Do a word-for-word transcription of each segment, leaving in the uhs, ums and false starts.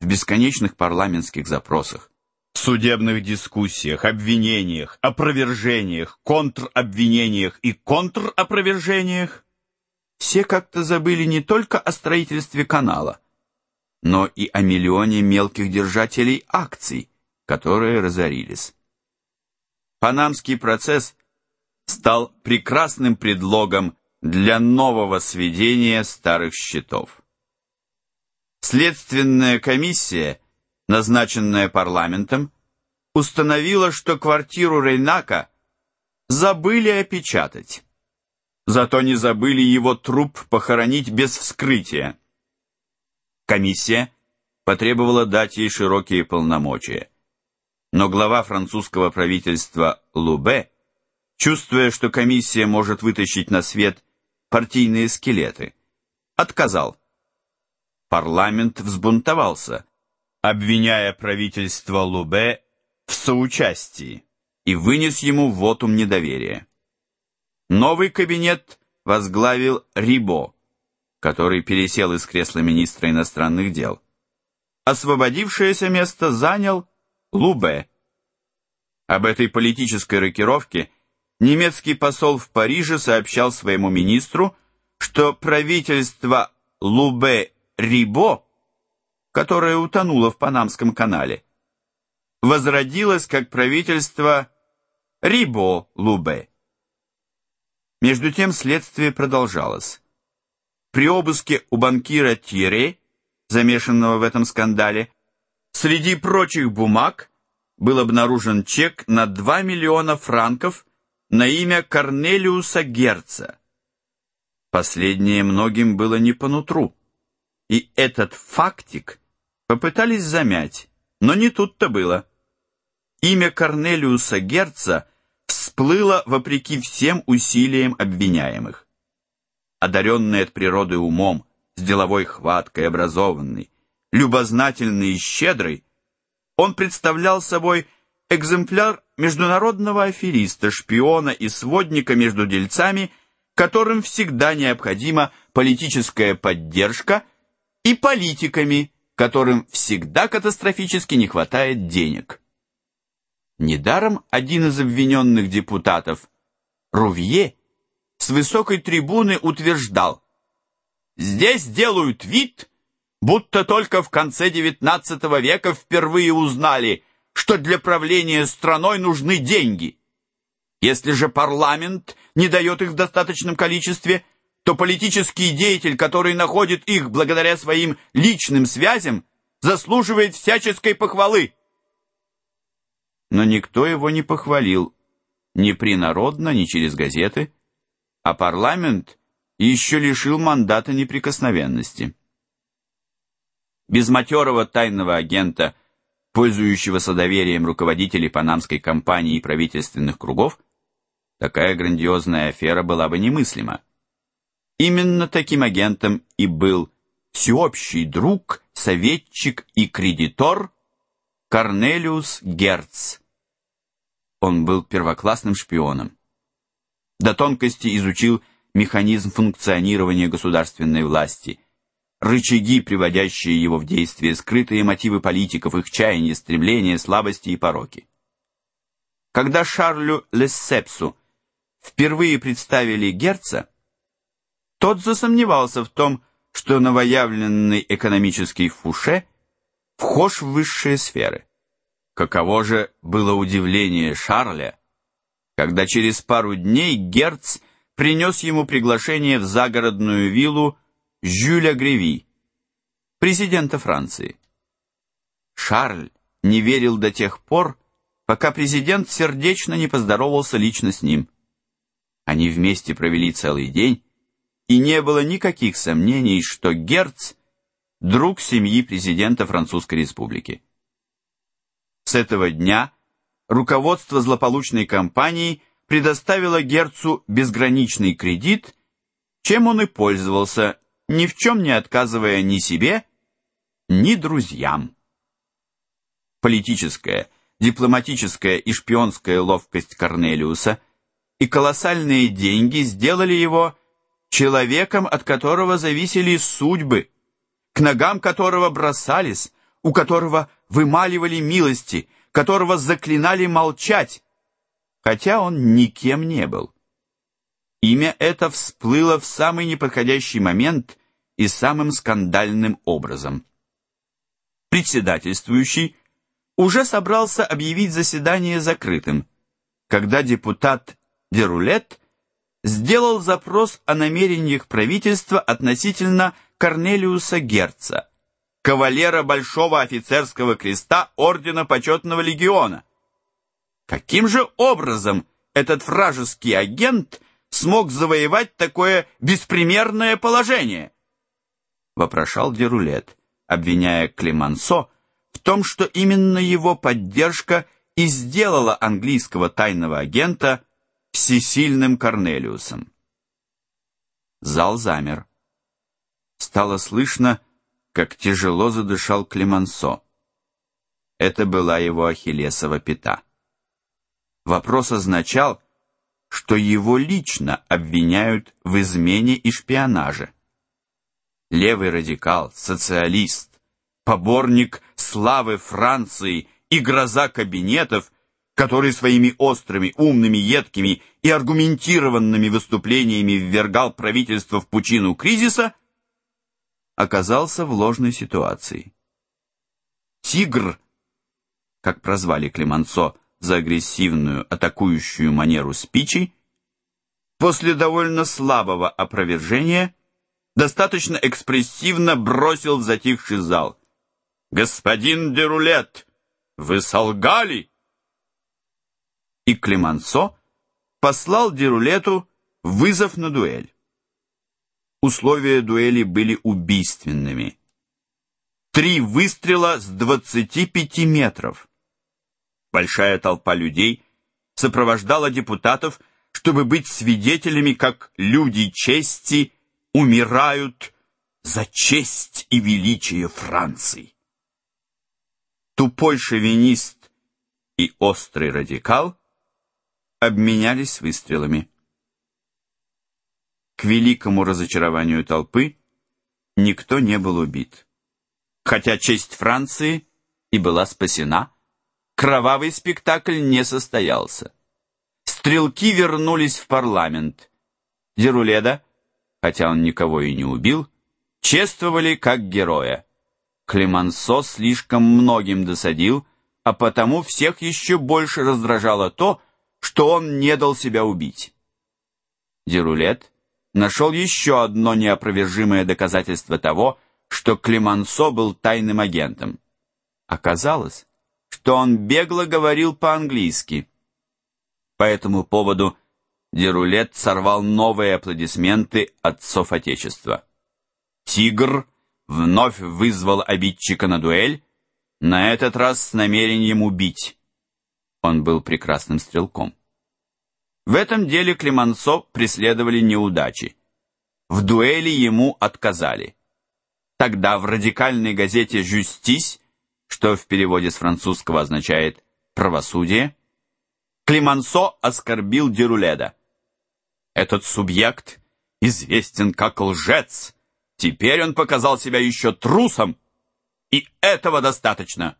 в бесконечных парламентских запросах, в судебных дискуссиях, обвинениях, опровержениях, контробвинениях и контропровержениях, все как-то забыли не только о строительстве канала, но и о миллионе мелких держателей акций, которые разорились. Панамский процесс стал прекрасным предлогом для нового сведения старых счетов. Следственная комиссия, назначенная парламентом, установила, что квартиру Рейнака забыли опечатать. Зато не забыли его труп похоронить без вскрытия. Комиссия потребовала дать ей широкие полномочия. Но глава французского правительства Лубе, чувствуя, что комиссия может вытащить на свет партийные скелеты, отказал. Парламент взбунтовался, обвиняя правительство Лубе в соучастии, и вынес ему вотум недоверия. Новый кабинет возглавил Рибо, который пересел из кресла министра иностранных дел. Освободившееся место занял Лубе. Об этой политической рокировке немецкий посол в Париже сообщал своему министру, что правительство Лубе-Рибо, которое утонуло в Панамском канале, возродилось как правительство Рибо-Лубе. Между тем следствие продолжалось. При обыске у банкира Тьерре, замешанного в этом скандале, среди прочих бумаг был обнаружен чек на два миллиона франков на имя Корнелиуса Герца. Последнее многим было не по нутру, и этот фактик попытались замять, но не тут-то было. Имя Корнелиуса Герца всплыло вопреки всем усилиям обвиняемых. Одаренный от природы умом, с деловой хваткой, образованный, любознательный и щедрый, он представлял собой экземпляр международного афериста, шпиона и сводника между дельцами, которым всегда необходима политическая поддержка, и политиками, которым всегда катастрофически не хватает денег. Недаром один из обвиненных депутатов, Рувье, с высокой трибуны утверждал: «Здесь делают вид, будто только в конце девятнадцатого века впервые узнали, что для правления страной нужны деньги. Если же парламент не дает их в достаточном количестве, то политический деятель, который находит их благодаря своим личным связям, заслуживает всяческой похвалы». Но никто его не похвалил, ни принародно, ни через газеты, а парламент еще лишил мандата неприкосновенности. Без матерого тайного агента, пользующегося доверием руководителей панамской компании и правительственных кругов, такая грандиозная афера была бы немыслима. Именно таким агентом и был всеобщий друг, советчик и кредитор Корнелиус Герц. Он был первоклассным шпионом. До тонкости изучил механизм функционирования государственной власти, рычаги, приводящие его в действие, скрытые мотивы политиков, их чаяния, стремления, слабости и пороки. Когда Шарлю Лессепсу впервые представили Герца, тот засомневался в том, что новоявленный экономический Фуше вхож в высшие сферы. Каково же было удивление Шарля, когда через пару дней Герц принес ему приглашение в загородную виллу Жюля Греви, президента Франции. Шарль не верил до тех пор, пока президент сердечно не поздоровался лично с ним. Они вместе провели целый день, и не было никаких сомнений, что Герц – друг семьи президента Французской Республики. С этого дня руководство злополучной компании предоставило Герцу безграничный кредит, чем он и пользовался, ни в чем не отказывая ни себе, ни друзьям. Политическая, дипломатическая и шпионская ловкость Корнелиуса и колоссальные деньги сделали его человеком, от которого зависели судьбы, к ногам которого бросались, у которого вымаливали милости, которого заклинали молчать, хотя он никем не был. Имя это всплыло в самый неподходящий момент и самым скандальным образом. Председательствующий уже собрался объявить заседание закрытым, когда депутат Дерулет сделал запрос о намерениях правительства относительно Корнелиуса Герца, кавалера Большого офицерского креста Ордена Почетного легиона. Каким же образом этот вражеский агент смог завоевать такое беспримерное положение? Вопрошал Дерулет, обвиняя Клемансо в том, что именно его поддержка и сделала английского тайного агента всесильным Корнелиусом. Зал замер. Стало слышно, как тяжело задышал Клемансо. Это была его ахиллесова пята. Вопрос означал, что его лично обвиняют в измене и шпионаже. Левый радикал, социалист, поборник славы Франции и гроза кабинетов, который своими острыми, умными, едкими и аргументированными выступлениями ввергал правительство в пучину кризиса, оказался в ложной ситуации. «Тигр», как прозвали Клемансо за агрессивную, атакующую манеру спичи, после довольно слабого опровержения достаточно экспрессивно бросил в затихший зал: «Господин Дерулет, вы солгали!» И Клемансо послал Дерулету вызов на дуэль. Условия дуэли были убийственными. Три выстрела с двадцати пяти метров. Большая толпа людей сопровождала депутатов, чтобы быть свидетелями, как люди чести умирают за честь и величие Франции. Тупой шовинист и острый радикал обменялись выстрелами. К великому разочарованию толпы никто не был убит. Хотя честь Франции и была спасена, кровавый спектакль не состоялся. Стрелки вернулись в парламент. Деруледа, хотя он никого и не убил, чествовали как героя. Клемансо слишком многим досадил, а потому всех еще больше раздражало то, что он не дал себя убить. Дерулет нашел еще одно неопровержимое доказательство того, что Клемансо был тайным агентом. Оказалось, что он бегло говорил по-английски. По этому поводу Дерулет сорвал новые аплодисменты отцов Отечества. «Тигр» вновь вызвал обидчика на дуэль, на этот раз с намерением убить. Он был прекрасным стрелком. В этом деле Клемансо преследовали неудачи. В дуэли ему отказали. Тогда в радикальной газете «Жюстис», что в переводе с французского означает «правосудие», Клемансо оскорбил Деруледа. «Этот субъект известен как лжец. Теперь он показал себя еще трусом, и этого достаточно».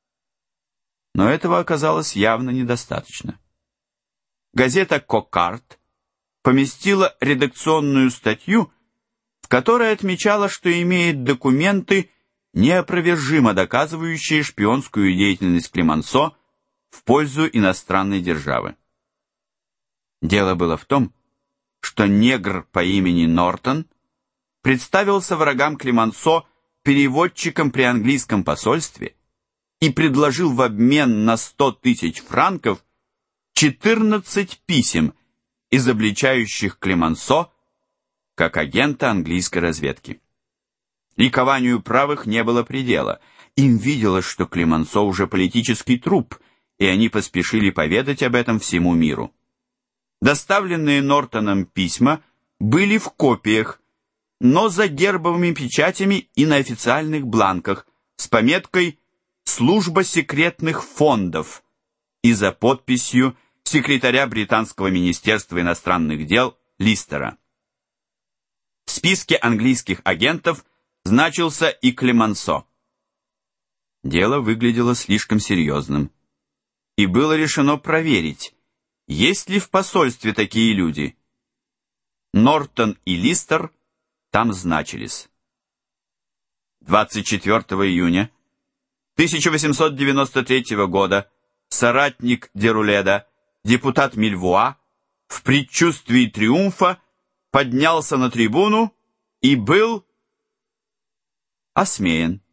Но этого оказалось явно недостаточно. Газета «Кокард» поместила редакционную статью, в которой отмечала, что имеет документы, неопровержимо доказывающие шпионскую деятельность Клемансо в пользу иностранной державы. Дело было в том, что негр по имени Нортон представился врагам Клемансо переводчиком при английском посольстве и предложил в обмен на сто тысяч франков четырнадцать писем, изобличающих Клемансо как агента английской разведки. Ликованию правых не было предела. Им виделось, что Клемансо уже политический труп, и они поспешили поведать об этом всему миру. Доставленные Нортоном письма были в копиях, но за гербовыми печатями и на официальных бланках с пометкой «Служба секретных фондов» и за подписью секретаря британского министерства иностранных дел Листера. В списке английских агентов значился и Клемансо. Дело выглядело слишком серьезным, и было решено проверить, есть ли в посольстве такие люди. Нортон и Листер там значились. двадцать четвёртого июня тысяча восемьсот девяносто третьего года соратник Деруледа, депутат Мильвуа, в предчувствии триумфа поднялся на трибуну и был осмеян.